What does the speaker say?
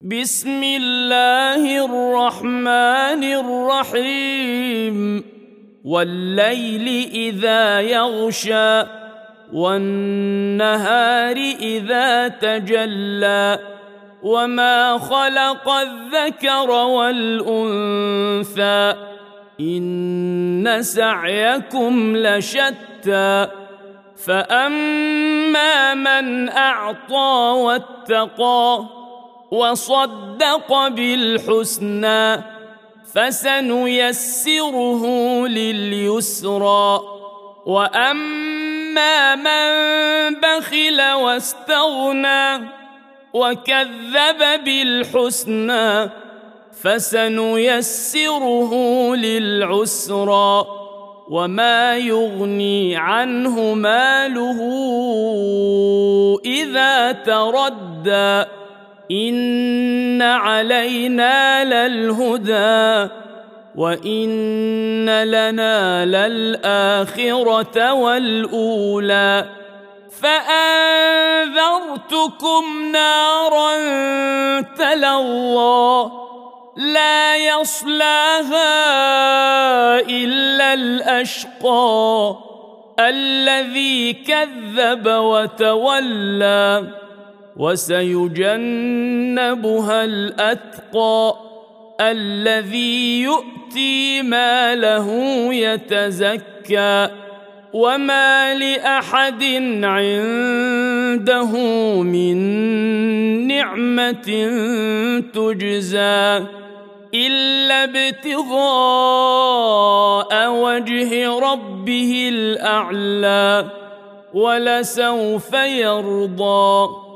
بسم الله الرحمن الرحيم والليل إذا يغشى والنهار إذا تجلى وما خلق الذكر والأنثى إن سعيكم لشتى فأما من أعطى واتقى وصدق بالحسنى فسنيسره لليسرى وأما من بخل واستغنى وكذب بالحسنى فسنيسره للعسرى وما يغني عنه ماله إذا تردى إن علينا للهدى وإن لنا للآخرة والأولى فأنذرتكم نارا تلظى لا يصلاها إلا الأشقى الذي كذب وتولى وسيجنبها الأتقى الذي يؤتي ماله يتزكى وما لأحد عنده من نعمة تجزى إلا ابتغاء وجه ربه الأعلى ولسوف يرضى.